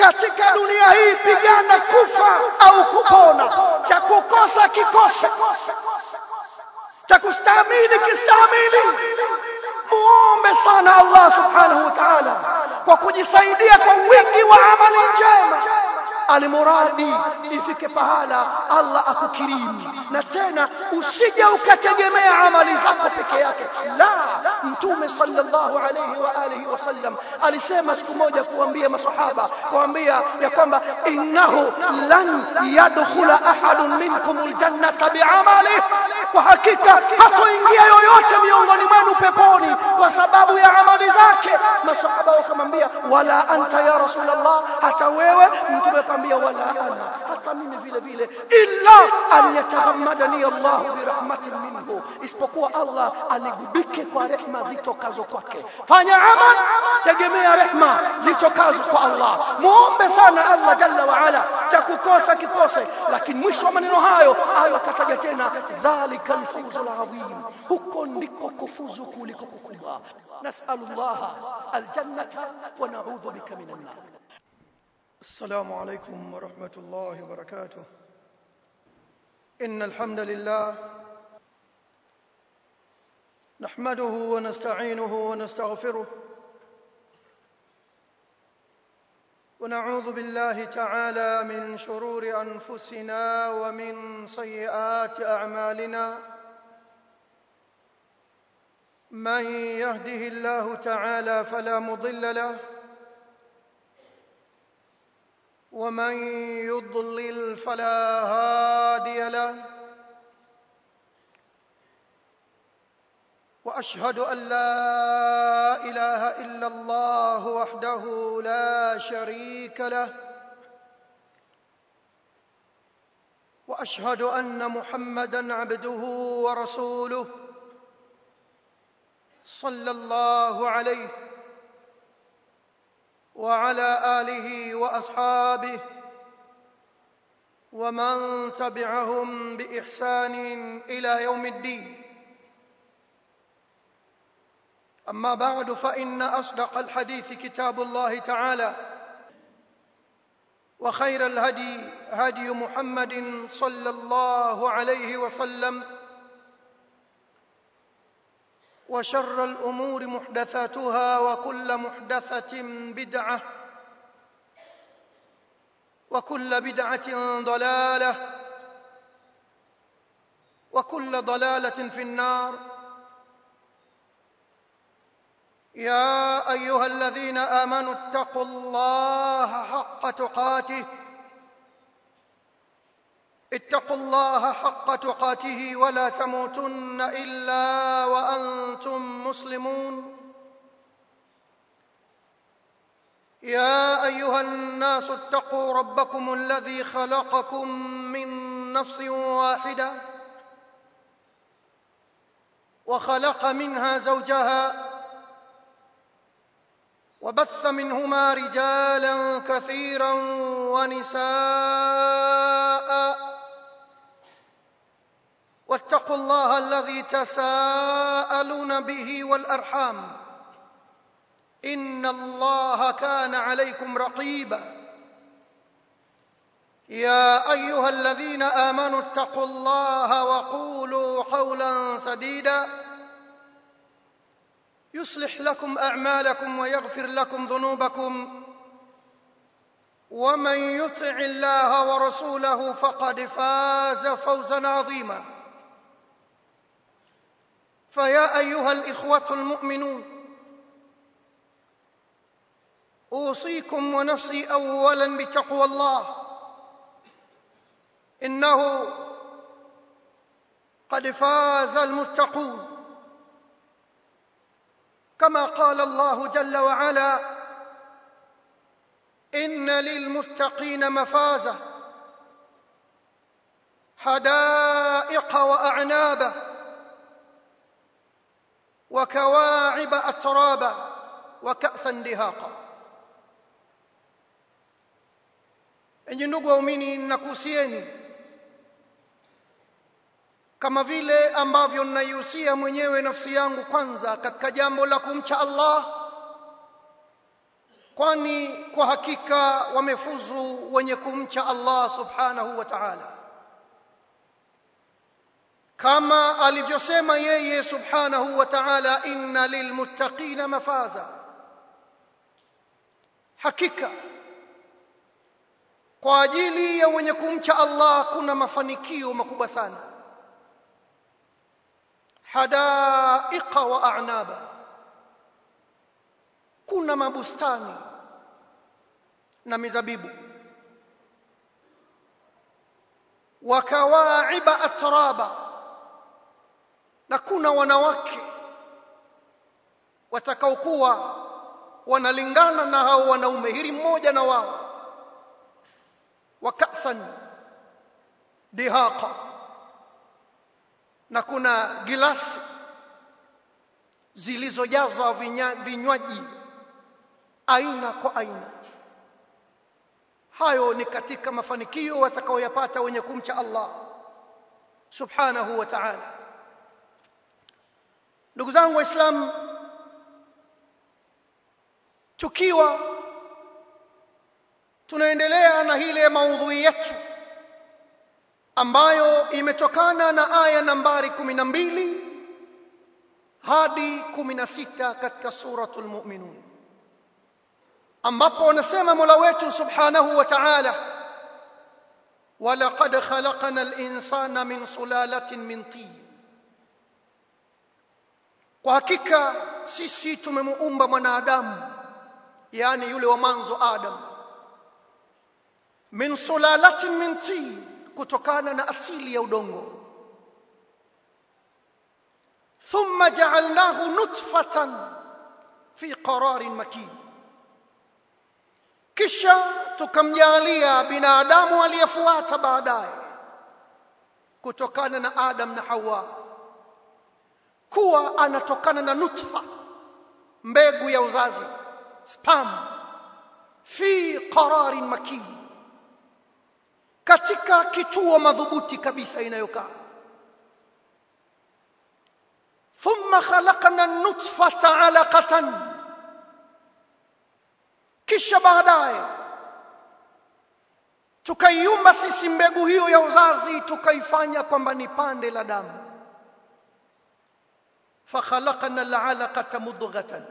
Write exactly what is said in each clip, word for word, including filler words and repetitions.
katika dunia hii, pigana kufa au kupona, cha kukosa kikose, cha kustahimili kistahimili. Muombe sana Allah subhanahu wa ta'ala kwa kujisaidia kwa wingi wa amali njema, alimuradi ifike pahala Allah akukirimu. Na tena usije ukategemea amali zako peke yake, la. Mtume sallallahu alayhi wa alihi wasallam alisema siku moja kuambia masahaba, kuambia ya kwamba innahu lan yadkhula ahadun minkum aljannata bi'amalihi, kwa hakika hatoingia yoyote miongoni mwenu peponi kwa sababu ya amali zake. Masahaba wakamwambia wala anta ya rasulullah, hata wewe? Mtume akamwambia wala ana, hata mimi vile vile, illa an yataghammadani Allah bi rahmatin minhu, isipokuwa Allah anigubike kwa rehema zitokazo kwake. Fanya amal, tegemea rehema zitokazo kwa Allah. Muombe sana Allah jalla wa ala, cha kukosa kikose. Lakini mwisho wa maneno hayo Allah kataja tena dhalika alfawzul azim, huko ndiko kufuzu kuliko kukubwa. Nas'alullah aljannata wa na'udhu bika minan nar. السلام عليكم ورحمة الله وبركاته. إن الحمد لله نحمده ونستعينه ونستغفره ونعوذ بالله تعالى من شرور أنفسنا ومن سيئات أعمالنا. من يهده الله تعالى فلا مضل له، ومن يضلل فلا هادي له. وأشهد أن لا إله إلا الله وحده لا شريك له، وأشهد أن محمدًا عبده ورسوله صلى الله عليه وعلى آله وأصحابه ومن تبعهم بإحسان إلى يوم الدين. أما بعد، فإن أصدق الحديث كتاب الله تعالى، وخير الهدي هدي محمد صلى الله عليه وسلم، وشر الأمور محدثاتها، وكل محدثة بدعة، وكل بدعة ضلالة، وكل ضلالة في النار. يا أيها الذين آمنوا اتقوا الله حق تقاته اتقوا الله حق تقاته ولا تموتن إلا وأنتم مسلمون. يا أيها الناس اتقوا ربكم الذي خلقكم من نفس واحدة، وخلق منها زوجها، وبث منهما رجالا كثيرا ونساء. واتقوا الله الذي تساءلون به والأرحام، إن الله كان عليكم رقيبا. يا أيها الذين آمنوا اتقوا الله وقولوا قولا سديدا يصلح لكم أعمالكم ويغفر لكم ذنوبكم، ومن يطع الله ورسوله فقد فاز فوزا عظيما. فيا أيها الإخوة المؤمنون، أوصيكم ونفسي أولا بتقوى الله، إنه قد فاز المتقون. كما قال الله جل وعلا: إن للمتقين مفازة، حدائق وأعنابا، وكواعب أترابا، وكأسا دهاقا. Enyi ndugu waumini, nakuhusieni kama vile ambavyo ninaihusia mwenyewe nafsi yangu kwanza katika jambo la kumcha Allah kwani kwa hakika wamefuzu wenye kumcha Allah subhanahu wa ta'ala, kama alivyosema yeye subhanahu wa ta'ala, inna lilmuttaqina mafaza, hakika kwa ajili ya wenye kumcha Allah kuna mafanikio makubwa sana. Hadaiqa wa a'naba, kuna mabustani na mizabibu. Wa kawaiba atraba, na kuna wanawake watakaokuwa wanalingana na hao wanaume, hili mmoja na wao. Wa ka'san dihaqa, na kuna gilasi zilizojazwa vinywaji aina kwa aina. Hayo ni katika mafanikio watakaoyapata wenye kumcha Allah subhanahu wa ta'ala. Ndugu zangu Waislamu, tukiwa tunaendelea na ile maudhui yetu ambayo imetokana na aya nambari kumi na mbili hadi kumi na sita katika suratul Mu'minun, ambapo anasema Mola wetu subhanahu wa ta'ala, walaqad khalaqna al-insana min sulalatin min tin, kwa hakika sisi tumemuumba mwanadamu, yani yule wa mwanzo Adam, min sulalatin min tin, kutokana na asili ya udongo. Thumma ja'alnahu nutfatan fi qararin makin, kisha tukamjalia binadamu aliyefuata baadaye kutokana na Adam na Hawa kuwa anatokana na nutfa, mbegu ya uzazi, sperm, fi qararin makin, katika kituo madhubuti kabisa inayokaa. Thumma khalaqna an-nutfata 'alaqatan, kisha baadaye tukaiumba sisi mbegu hiyo ya uzazi tukaifanya kwamba ni pande la damu. Fa khalaqna al-'alaqata mudghatan,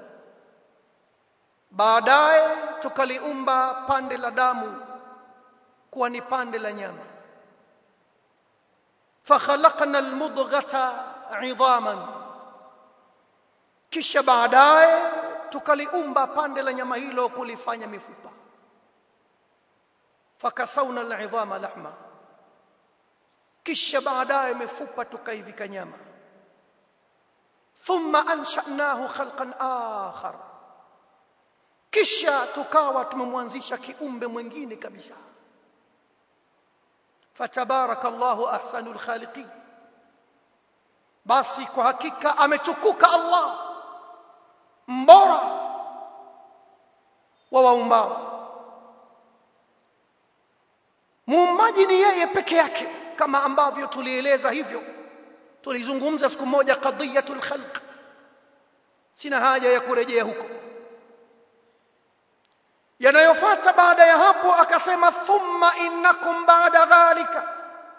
baadaye tukaliumba pande la damu kuwa ni pande la nyama. Fa khalaqna al-mudghata 'idhaman, kisha baadaye tukaliumba pande la nyama hilo kulifanya mifupa. Fakasawna al-'idhama lahma, kisha baadaye mifupa tukaivika nyama. Thumma ansha'nahu khalqan akhar, kisha tukawa tumemwanzisha kiumbe mwingine kabisa. Fatabarakallahu ahsanul khaliqin, basi kwa hakika ametukuka Allah, mbora wa waumbao. Muumbaji ni yeye peke yake, kama ambavyo tulieleza hivyo, tulizungumza siku moja qadiyatul khalq, sina haja ya kurejea huko. Yanayofuata baada ya hapo akasema, thumma innakum ba'da dhalika,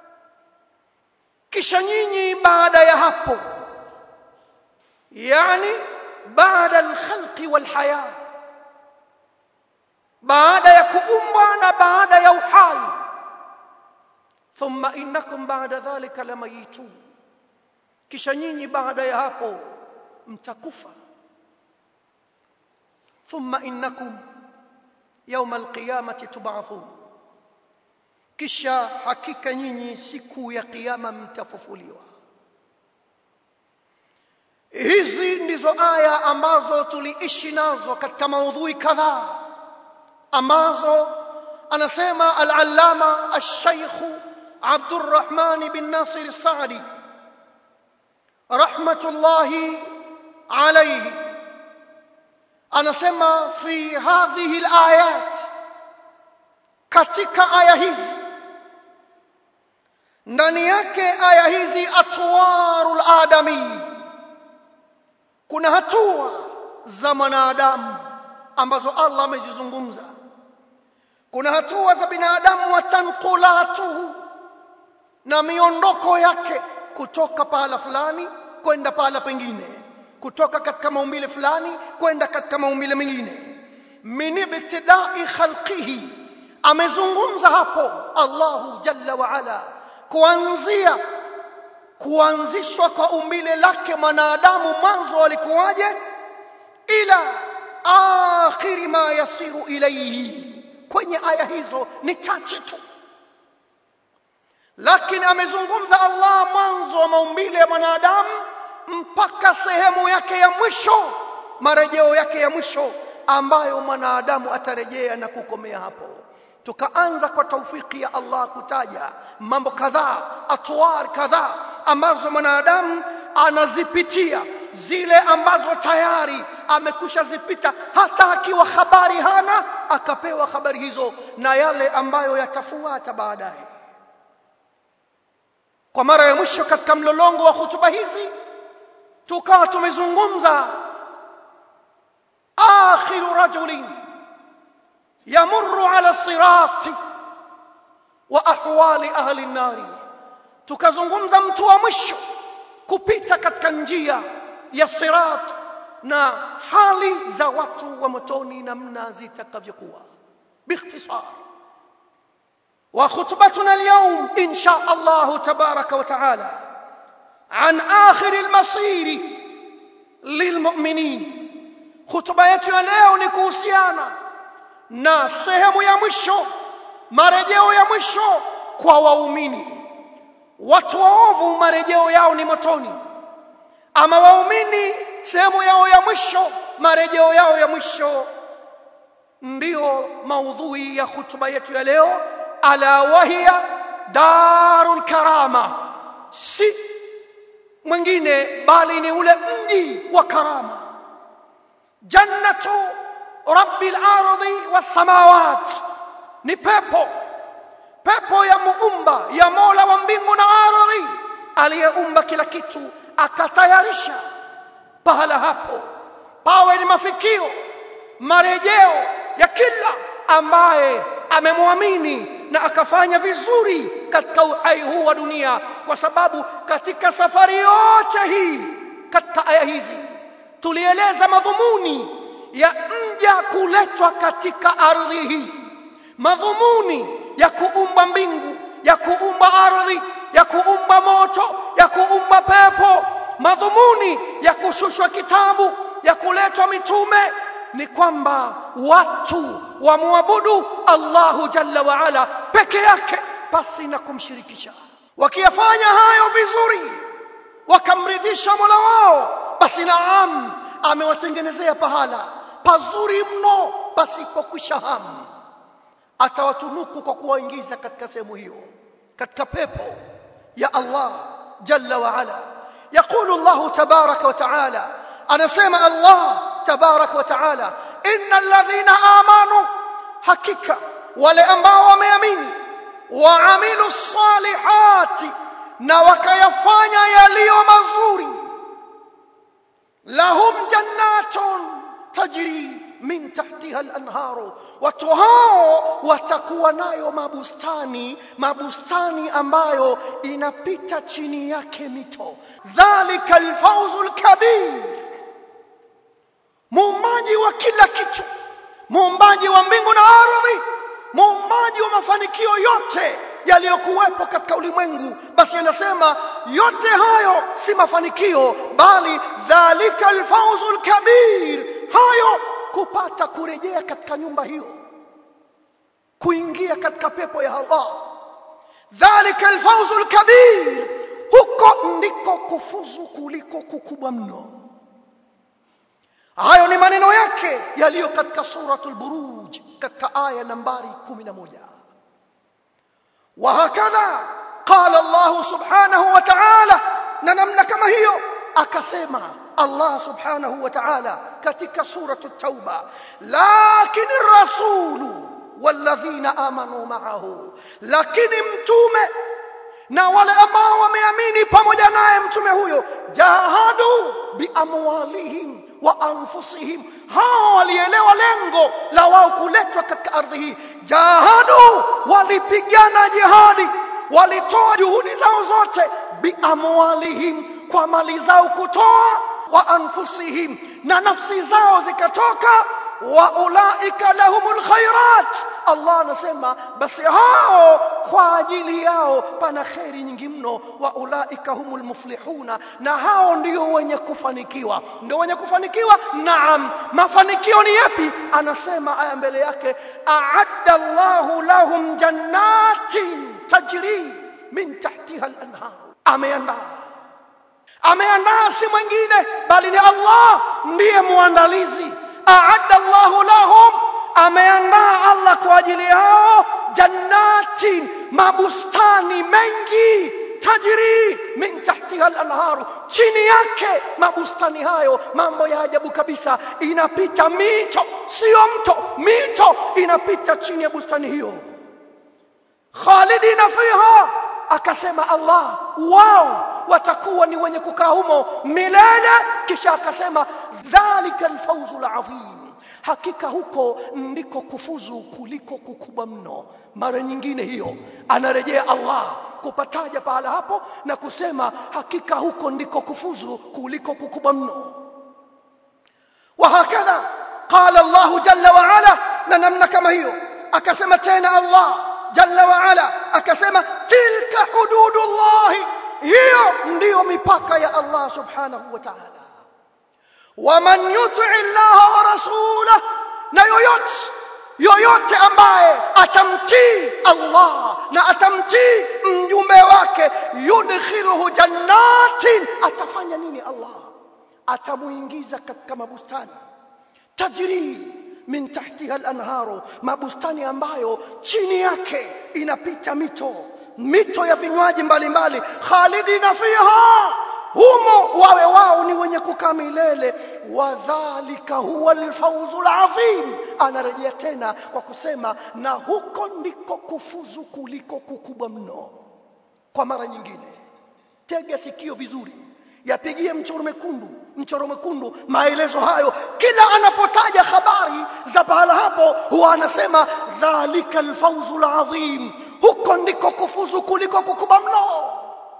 kisha nyinyi baada ya hapo, yani baada al-khalqi wal-haya, baada ya kuumbwa na baada ya uhai, thumma innakum ba'da dhalika lamayitun, kisha nyinyi baada ya hapo mtakufa. Thumma innakum yawm al-qiyamati tub'athun, kisha hakika nyinyi siku ya kiyama mtafufuliwa. Hizi ndizo aya ambazo tuliishi nazo katika maudhui kadhaa, ambazo anasema al-allama al-shaykh Abdurrahman bin Nasir al-Sa'di rahmatullahi alayhi, anasema fi hadhihi al-ayat, katika aya hizi, ndani yake aya hizi, atwarul adami, kuna hatua za mwanadamu ambazo Allah amezizungumza. Kuna hatua za binadamu wa tanqulatuhu, na miondoko yake kutoka pahala fulani kwenda pahala pengine, kutoka katika maumbile fulani kwenda katika maumbile mengine. Min ibtida'i khalqihi, amezungumza hapo Allahu jalla wa ala kuanzia kuanzishwa kwa umbile lake mwanadamu, mwanzo walikuwaje, ila akhiri ma yasiru ilayhi. Kwenye aya hizo ni chache tu, lakini amezungumza Allah mwanzo wa maumbile ya mwanadamu mpaka sehemu yake ya mwisho, marejeo yake ya mwisho ambayo mwanadamu atarejea na kukomea hapo. Tukaanza kwa taufiki ya Allah kutaja mambo kadhaa, atwar kadhaa ambazo mwanadamu anazipitia, zile ambazo tayari amekusha zipita, hata akiwa habari hana akapewa habari hizo, na yale ambayo yatafuata baadaye. Kwa mara ya mwisho katika mlolongo wa hutuba hizi tukawa tumezungumza akhiru rajulin yamurru ala sirati wa ahwali ahli an-nari. Tukazungumza mtu wa mwisho kupita katika njia ya sirat na hali za watu wa motoni namna zitakavyokuwa. Biikhtisar, wa khutbatuna al-yawm insha Allah tabaraka wa taala an akhir al-masir lilmu'minin. Khutba yetu ya leo ni kuhusiana na sehemu ya mwisho, marejeo ya mwisho kwa waumini. Watu waovu marejeo yao ni motoni, ama waumini sehemu yao ya mwisho, marejeo yao ya mwisho. Ndio maudhui ya hutuba yetu ya leo, ala wahiya darul karama, si mwingine bali ni ule mji wa karama, jannatu rabbil ardi was samawat. Ni pepo, pepo ya muumba, ya Mola wa mbingu na ardhi, aliyeumba kila kitu, akatayarisha pahala hapo pawe ni mafikio, marejeo ya kila ambaye amemwamini na akafanya vizuri katika uhai huu wa dunia. Kwa sababu katika safari yote hii, katika aya hizi tulieleza madhumuni ya mja kuletwa katika ardhi hii, madhumuni ya kuumba mbingu, ya kuumba ardhi, ya kuumba moto, ya kuumba pepo, madhumuni ya kushushwa kitabu, ya kuletwa mitume, ni kwamba watu wamwabudu Allahu jalla wa ala peke yake pasi na kumshirikisha. Wakiyafanya hayo vizuri, wakamridhisha Mola wao, basi naam, amewatengenezea pahala pazuri mno pasipokwisha hamu. Atawatunuku kwa kuwaingiza katika sehemu hiyo, katika pepo ya Allah jalla wa ala. Yaqulu Allah tabaraka wa taala, anasema Allah tabaraka wa taala, innal ladhina amanu, hakika wale ambao wameamini, wa amilu salihati, na wakayafanya yaliyo mazuri, lahum jannatun tajri min tahtiha al-anharu, watu hao watakuwa nayo mabustani, mabustani ambayo inapita chini yake mito. Dhalika al-fawzul kabir, muumbaji wa kila kitu, muumbaji wa mbingu na ardhi, muumbaji wa mafanikio yote yaliyokuwepo katika ulimwengu. Basi anasema yote hayo si mafanikio, bali dhalika al-fawzul kabir, hayo kupata kurejea katika nyumba hiyo, kuingia katika pepo ya Allah. Dhalika al-fawzul kabir, huko ndiko kufuzu kuliko kukubwa mno. Hayo ni maneno yake yaliyo katika suratul Buruj katika aya nambari kumi na moja. Wa hakadha qala Allah subhanahu wa ta'ala, na namna kama hiyo akasema Allah subhanahu wa ta'ala katika suratu Tauba, lakini rasulu walladhina amanu ma'ahu, lakini mtume na wale ambao wameamini pamoja naye mtume huyo, jahadu biamwalihim wa anfusihim, hao walielewa lengo la wao kuletwa katika ardhi hii. Jahadu, walipigana jihadi, walitoa juhudi zao zote, bi amwalihim, kwa mali zao kutoa, wa anfusihim, na nafsi zao zikatoka, wa ulaika lahumul khairat. Allah anasema basi hao kwa ajili yao pana khairi nyingi mno, wa ulaika humul muflihuna, na hao ndio wenye kufanikiwa. Ndio wenye kufanikiwa? Naam. Mafanikio ni yapi? Anasema aya mbele yake, a'adda Allahu lahum jannatin tajri min tahtiha al-anhar. Ameandaa ameandaa si mwingine bali ni Allah, ndiye muandalizi. A'adda Allahu lahum, ameandaa Allah kwa ajili yao, jannatin, mabustani mengi, tajri min tahtiha al-anharu, chini yake mabustani hayo, mambo ya ajabu kabisa, inapita mito, sio mto, mito inapita chini ya bustani hiyo. Khalidina fiha, akasema Allah wao watakuwa ni wenye kukaa humo milele. Kisha akasema dhalika alfawzul azim, hakika huko ndiko kufuzu kuliko kukubwa mno. Mara nyingine hiyo anarejea Allah kupataja pahala hapo na kusema hakika huko ndiko kufuzu kuliko kukubwa mno. Wa hakadha qala Allah jalla wa ala, na namna kama hiyo akasema tena Allah jalla wa ala, akasema tilka hududullah, hiyo ndiyo mipaka ya Allah subhanahu wa ta'ala. Wa man yuti Allah wa rasulahu, na yoyote yoyote ambaye atamtii Allah na atamtii mjumbe wake, yudkhiluhu jannatin, atafanya nini Allah? Atamuingiza katika mabustani, tajri min tahtiha al-anharu, mabustani ambayo chini yake inapita mito, mito ya vinywaji mbalimbali. Khalidina fiha, humo wawe wao ni wenye kukaa milele. Wa dhalika huwa al-fawzul azim, anarejea tena kwa kusema na huko ndiko kufuzu kuliko kukubwa mno. Kwa mara nyingine tega sikio vizuri, yapigie mchoro mwekundu, mchoro mwekundu maelezo hayo. Kila anapotaja habari za pahala hapo huwa anasema dhalika alfawzul azim, huko ndiko kufuzu kuliko kukubwa mno.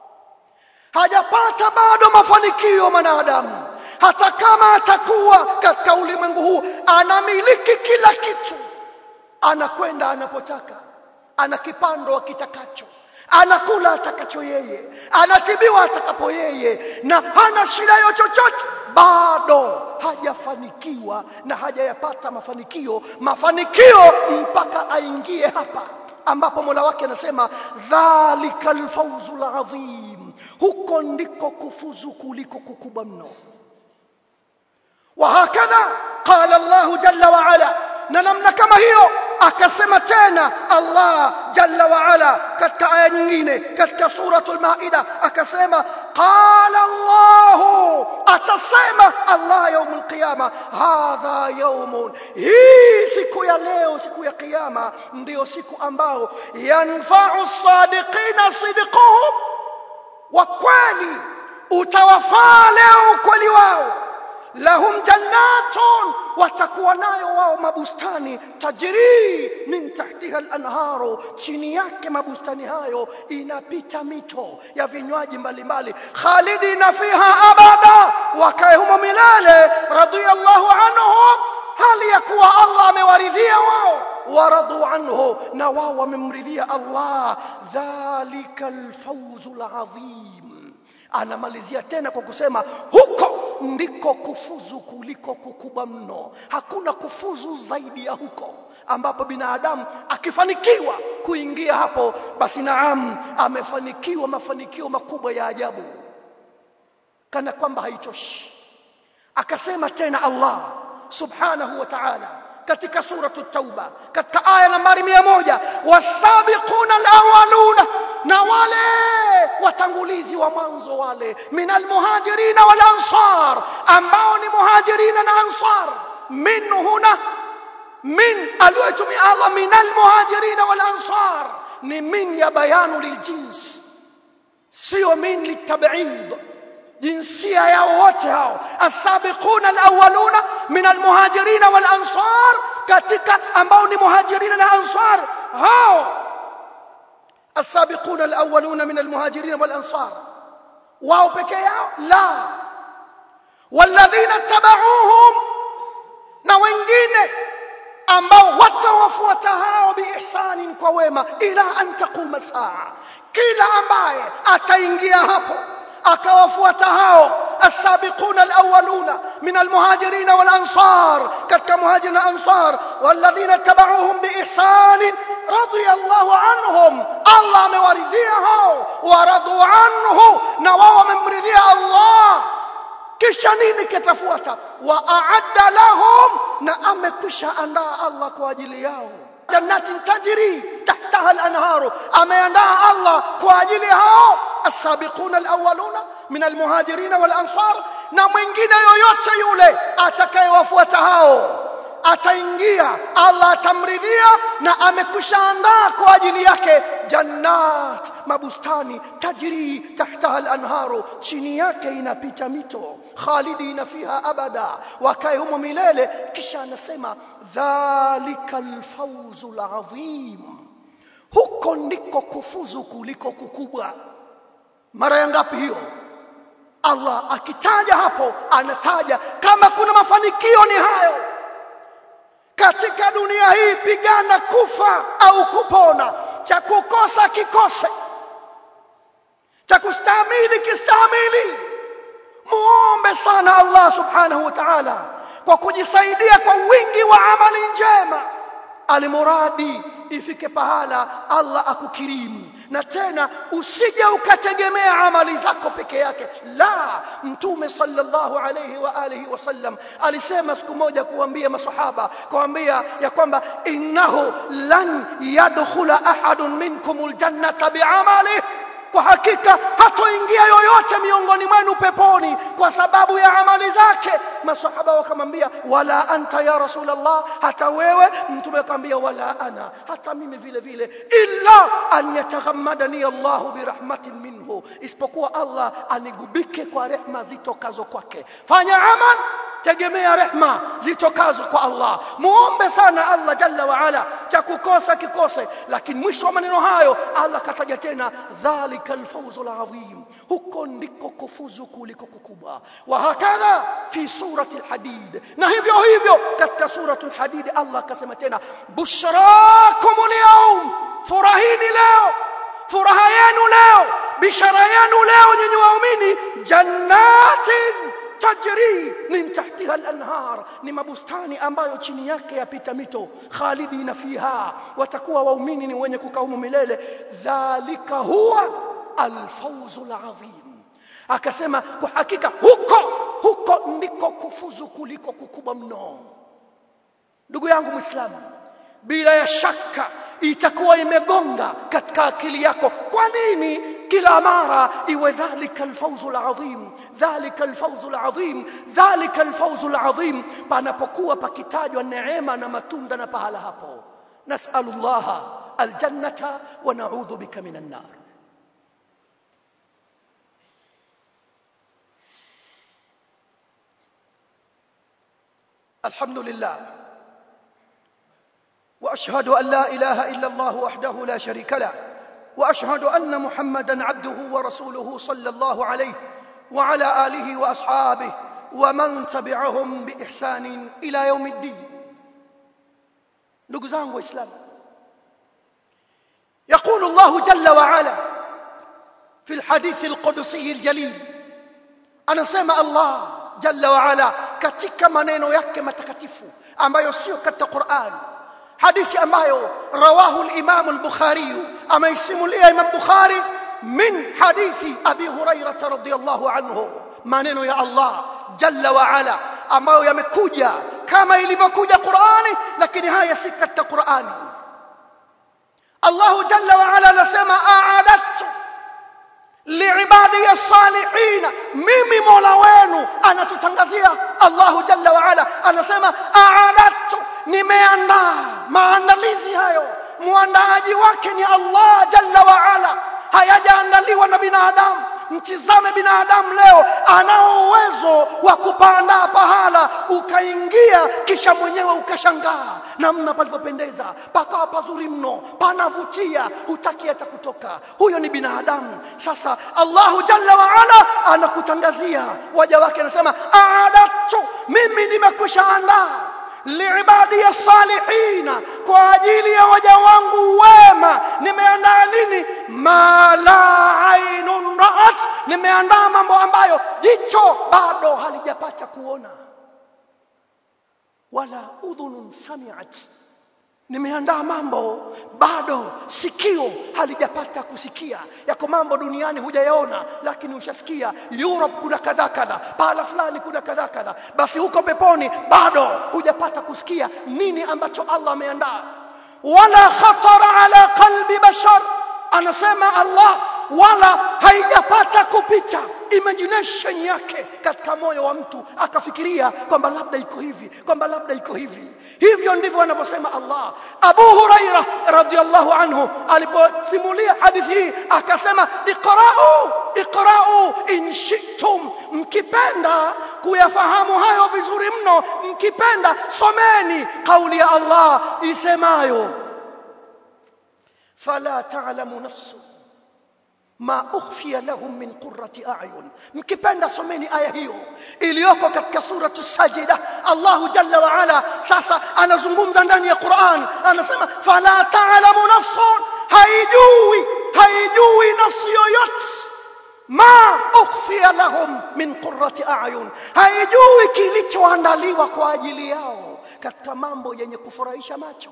Hajapata bado mafanikio mwanadamu, hata kama atakuwa katika ulimwengu huu anamiliki kila kitu, anakwenda anapotaka, ana kipando akitakacho, anakula atakacho yeye, anatibiwa atakapo yeye, na hana shida yochochote, bado hajafanikiwa na hajayapata mafanikio mafanikio mpaka aingie hapa ambapo Mola wake anasema dhalikal fawzul azim, huko ndiko kufuzu kuliko kukubwa mno. Wa hakadha qala Allah jalla wa ala, na namna kama hiyo akasema tena Allah jalla wa ala katika aya nyingine katika suratul Maida, akasema qala Allah, atasema Allah yaumul qiyama, hadha yaumun, hii siku ya leo, siku ya kiyama ndio siku ambao yanfa'u sadiqina sidquhum, wa kweli utawafaa leo ukweli wao. Lahum jannatun, watakuwa nayo wao mabustani, tajri min tahtiha al-anharu, chini yake mabustani hayo inapita mito ya vinywaji mbalimbali. Khalidina fiha abada, wakae humo milele. Radiyallahu anhum, hali ya kuwa Allah amewaridhia wao, waradu anhu, na wao wamemridhia Allah. Dhalika al-fawzul azim. Anamalizia tena kwa kusema huko ndiko kufuzu kuliko kukubwa mno. Hakuna kufuzu zaidi ya huko, ambapo binadamu akifanikiwa kuingia hapo, basi naam, amefanikiwa mafanikio makubwa ya ajabu. Kana kwamba haitoshi, akasema tena Allah subhanahu wa ta'ala katika suratul Tauba katika aya nambari mia moja, wasabiquna alawaluna, na wale watangulizi wa mwanzo wale, minal muhajirina wal ansar, ambao ni muhajirina na ansar. Min huna, min aliyotumia Allah minal muhajirina wal ansar, ni min ya bayanu liljins, sio min litab'id. jinsia yao wote hao, as-sabiquna al-awwaluna min al-muhajirin wal-ansar, katika ambao ni muhajirin na ansar hao. As-sabiquna al-awwaluna min al-muhajirin wal-ansar, wao peke yao? La, walladhina tabauhum, na wengine ambao watawafuata hao biihsanin, kwa wema, ila an taquma saa, kila ambaye ataingia hapo akawafuata hao as-sabiquna al-awwaluna min al-muhajirin wal-ansar, katika muhajirin na ansar, walladhina tabauhum biihsanin radiyallahu anhum, Allah amewaridhia hao, waradu anhu, na wao wamemridhia Allah. Kisha nini kitafuata? Wa a'adda lahum, na amekwisha andaa Allah kwa ajili yao jannatin tajri tahtaha al-anharu, ameandaa Allah kwa ajili hao as-sabiquna al-awwaluna min al-muhajirin wal-ansar. Na mwingine yoyote yule atakayewafuata hao ataingia, Allah atamridhia, na amekwisha andaa kwa ajili yake jannat, mabustani, tajri tahtaha al-anharu, chini yake inapita mito, khalidina fiha abada, wakae humo milele. Kisha anasema dhalikal fawzul azim, huko ndiko kufuzu kuliko kukubwa. Mara ya ngapi hiyo? Allah akitaja hapo anataja kama kuna mafanikio ni hayo katika dunia hii. Pigana kufa au kupona, cha kukosa kikose, cha kustahimili kistahimili. Muombe sana Allah subhanahu wa ta'ala kwa kujisaidia kwa wingi wa amali njema, alimuradi ifike pahala Allah akukirimu. Na tena usije ukategemea amali zako peke yake, la. Mtume sallallahu alayhi wa alihi wasallam alisema siku moja kuambia masahaba, kuambia ya kwamba innahu lan yadkhula ahadun minkumul jannata bi'amalihi, kwa hakika hatoingia yoyote miongoni mwenu peponi kwa sababu ya amali zake. Masahaba wakamwambia wala anta ya Rasulullah, hata wewe? Mtume akamwambia wala ana, hata mimi vile vile, illa an yataghammadani Allahu birahmatin minhu, isipokuwa Allah anigubike kwa rehma zitokazo kwake. Fanya amal, tegemea rehma zitokazo kwa Allah. Muombe sana Allah jalla wa ala, cha kukosa kikose. Lakini mwisho wa maneno hayo Allah kataja tena dhalikal fawzul azim, huko ndiko kufuzu kuliko kukubwa. Wa hakadha fi surati al-hadid, na hivyo hivyo katika surati al-hadid Allah akasema tena bushrakumul yawm, furahini leo, furaha yenu leo, bishara yenu leo nyinyi waumini, jannatin tajri min tahtiha al-anhar, ni mabustani ambayo chini yake yapita mito, khalidina fiha, watakuwa waumini ni wenye kukaa humo milele. Dhalika huwa al-fawzul azim, akasema kwa hakika huko huko ndiko kufuzu kuliko kukubwa mno. Ndugu yangu Muislamu, bila ya shaka itakuwa imegonga katika akili yako, kwa nini kila mara iwe dhalika alfawzul azim, dhalika alfawzul azim, dhalika alfawzul azim, panapokuwa pakitajwa neema na matunda na pahala hapo. Nas'alullaha aljannata wa na'udhu bika minan nar. Alhamdulillah, وأشهد أن لا إله إلا الله وحده لا شريك له، وأشهد أن محمدًا عبده ورسوله صلى الله عليه وعلى آله وأصحابه ومن تبعهم بإحسان إلى يوم الدين. نقزان وإسلام، يقول الله جل وعلا في الحديث القدسي الجليل، أنا سمع الله جل وعلا katika maneno yake matakatifu ambayo sio katika Qur'an, hadithi ambayo rawahu al-Imam al-Bukhari, ameisimulia Imam Bukhari min hadithi Abi Hurairah radhiyallahu anhu, maneno ya Allah jalla wa ala ambayo yamekuja kama ilivyokuja Qur'ani, lakini haya si katika Qur'ani. Allah jalla wa ala anasema a'adatu liibadi as-salihin, mimi Mola wenu anatutangazia. Allah jalla wa ala anasema a'adatu, nimeandaa. Maandalizi hayo muandaaji wake ni Allah jalla wa ala, hayajaandaliwa na binadamu. Mtizame binadamu leo, anao uwezo wa kupanda pahala ukaingia kisha mwenyewe ukashangaa namna palivyopendeza, pakawa pazuri mno, panavutia, hutaki hata kutoka. Huyo ni binadamu. Sasa Allahu Jalla wa Ala anakutangazia waja wake, anasema a'adatu, mimi nimekwisha andaa liibadi ya salihina, kwa ajili ya waja wangu wema nimeandaa nini? Ma la ainun ra'at, nimeandaa mambo ambayo jicho bado halijapata kuona, wala udhunun sami'at, nimeandaa mambo bado sikio halijapata kusikia. Yako mambo duniani hujayaona, lakini ushasikia Europe kuna kadha kadha, pahala fulani kuna kadha kadha. Basi huko peponi bado hujapata kusikia nini ambacho Allah ameandaa. Wala khatara ala qalbi bashar, anasema Allah, wala haijapata kupita imagination yake katika moyo wa mtu akafikiria kwamba labda iko hivi, kwamba labda iko hivi. Hivyo ndivyo anavyosema Allah. Abu Huraira radhiyallahu anhu aliposimulia hadithi hii akasema, iqra'u iqra'u in shi'tum, mkipenda kuyafahamu hayo vizuri mno, mkipenda someni kauli ya Allah isemayo, fala ta'lamu nafsu ma ukhfiya lahum min qurrati a'yun. Mkipenda someni aya hiyo iliyoko katika suratu Sajida. Allahu Jalla wa Ala sasa anazungumza ndani ya Qur'an, anasema fala ta'lamu nafsun, haijui haijui nafsi yoyote, ma ukhfiya lahum min qurrati a'yun, haijui kilichoandaliwa kwa ajili yao katika mambo yenye kufurahisha macho.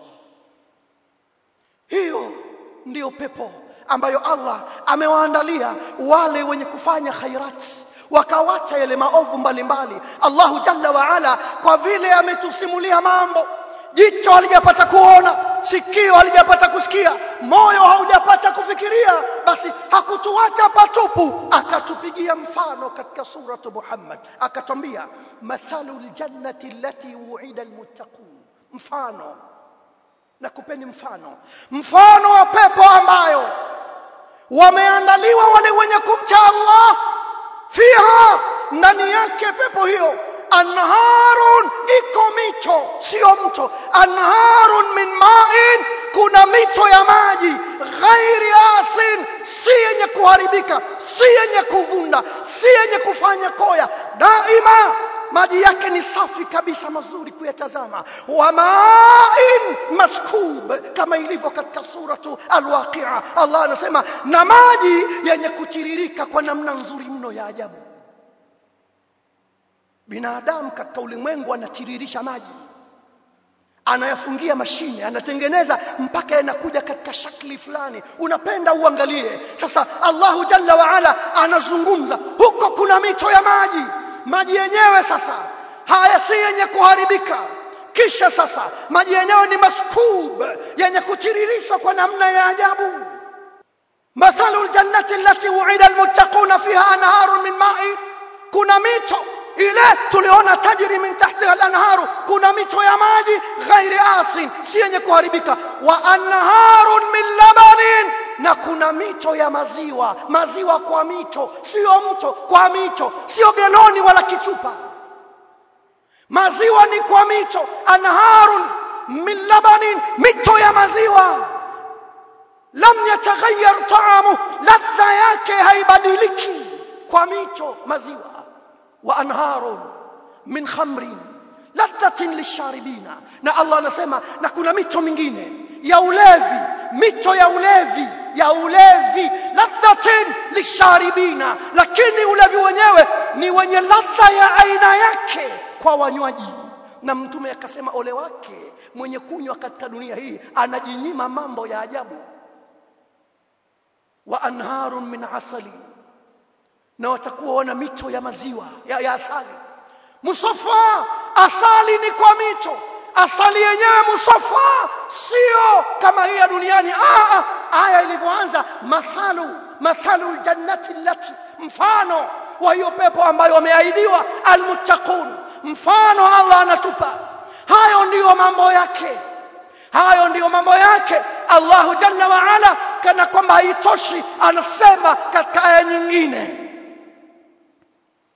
Hiyo ndio pepo ambayo Allah amewaandalia wale wenye kufanya khairati wakawacha yale maovu mbalimbali. Allahu Jalla wa Ala kwa vile ametusimulia mambo, jicho halijapata kuona, sikio halijapata kusikia, moyo haujapata kufikiria, basi hakutuacha patupu, akatupigia mfano katika suratu Muhammad, akatwambia mathalul jannati allati wu'ida almuttaqun. Mfano, nakupeni mfano, mfano wa pepo ambayo wameandaliwa wale wenye kumcha Allah. Fiha, ndani yake pepo hiyo, anharun, iko mito, sio mto, anharun min ma'in, kuna mito ya maji, ghairi asin, si yenye kuharibika, si yenye kuvunda, si yenye kufanya koya, daima maji yake ni safi kabisa, mazuri kuyatazama. Wa ma'in maskub, kama ilivyo katika suratu Al-Waqi'a, Allah anasema na maji yenye kutiririka kwa namna nzuri mno ya ajabu. Binadamu katika ulimwengu anatiririsha maji, anayafungia mashine, anatengeneza mpaka yanakuja katika shakli fulani, unapenda uangalie. Sasa Allahu Jalla wa Ala anazungumza huko kuna mito ya maji, maji yenyewe sasa haya si yenye kuharibika, kisha sasa maji yenyewe ni maskub, yenye kutiririshwa kwa namna ya ajabu. Mathalul jannati allati wu'ida almuttaquna fiha anharun min ma'in, kuna mito ile tuliona tajiri min tahtiha al-anharu, kuna mito ya maji ghairi asin, si yenye kuharibika. Wa anharun min labanin, na kuna mito ya maziwa, maziwa kwa mito, sio mto, kwa mito, sio galoni wala kichupa, maziwa ni kwa mito. Anharun min labanin, mito ya maziwa, lam yataghayyar ta'amu, ladha yake haibadiliki, kwa mito maziwa. Wa anharun min khamrin ladhatin lisharibina, na Allah anasema na kuna mito mingine ya ulevi, mito ya ulevi, ya ulevi, ladhatin lisharibina, lakini ulevi wenyewe ni wenye ladha ya aina yake kwa wanywaji. Na Mtume akasema ole wake mwenye kunywa katika dunia hii, anajinyima mambo ya ajabu. Wa anharun min asali, na watakuwa wana mito ya maziwa ya, ya asali musaffa. Asali ni kwa mito, asali yenyewe musaffa, sio kama hii ya duniani. Aa, aya ilivyoanza mathalu mathalul jannati allati, mfano wa hiyo pepo ambayo wameahidiwa almuttaqun, mfano Allah anatupa. Hayo ndiyo mambo yake, hayo ndiyo mambo yake. Allahu Jalla wa Ala kana kwamba haitoshi, anasema katika aya nyingine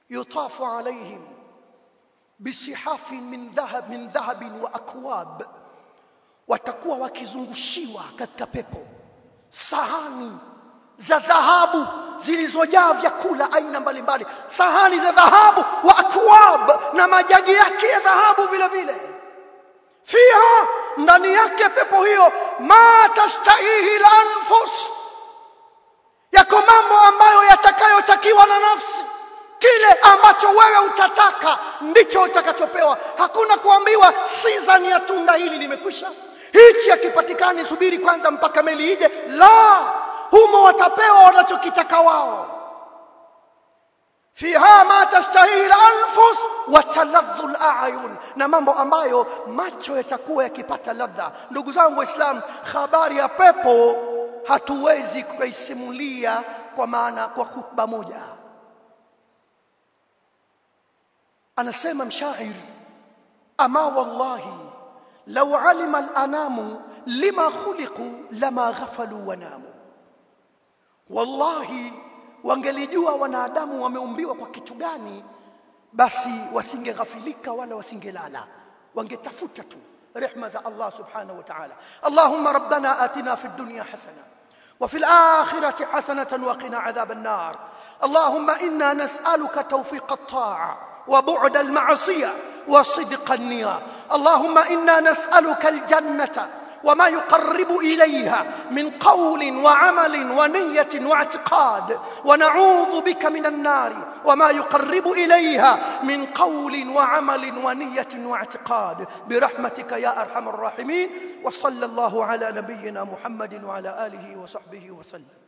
yutafu alayhim bisihafin min dhahab min dhahabin wa akwab, watakuwa wakizungushiwa katika pepo sahani za dhahabu zilizojaa vyakula aina mbalimbali, sahani za dhahabu wa akwab, na majagi yake ya dhahabu vile vile. Fiha, ndani yake pepo hiyo, ma tastahihi al-anfus, yako mambo ambayo yatakayotakiwa na nafsi. Kile ambacho wewe utataka ndicho utakachopewa. Hakuna kuambiwa season ya tunda hili limekwisha, hichi hakipatikani, subiri kwanza mpaka meli ije. La, humo watapewa wanachokitaka wao. Fiha ma tastahihi al-anfus wa taladhdhu al-a'yun, na mambo ambayo macho yatakuwa yakipata ladha. Ndugu zangu Waislamu, habari ya pepo hatuwezi kuisimulia kwa maana kwa khutba moja. Anasema mshairi, ama wallahi law alima al-anamu lima khuliqu lama ghafalu wa namu. Wallahi, wangelijua wanadamu wameumbiwa kwa kitu gani, basi wasingeghafilika wala wasingelala, wangetafuta tu rehema za Allah subhanahu wa ta'ala. Allahumma rabbana atina fid dunya hasana wa fil akhirati hasanatan wa qina adhaban nar. Allahumma inna nas'aluka tawfiq at-ta'a وبعد المعصية وصدق النية. اللهم إنا نسألك الجنة وما يقرب إليها من قول وعمل ونية واعتقاد، ونعوذ بك من النار وما يقرب إليها من قول وعمل ونية واعتقاد، برحمتك يا أرحم الراحمين. وصلى الله على نبينا محمد وعلى آله وصحبه وسلم.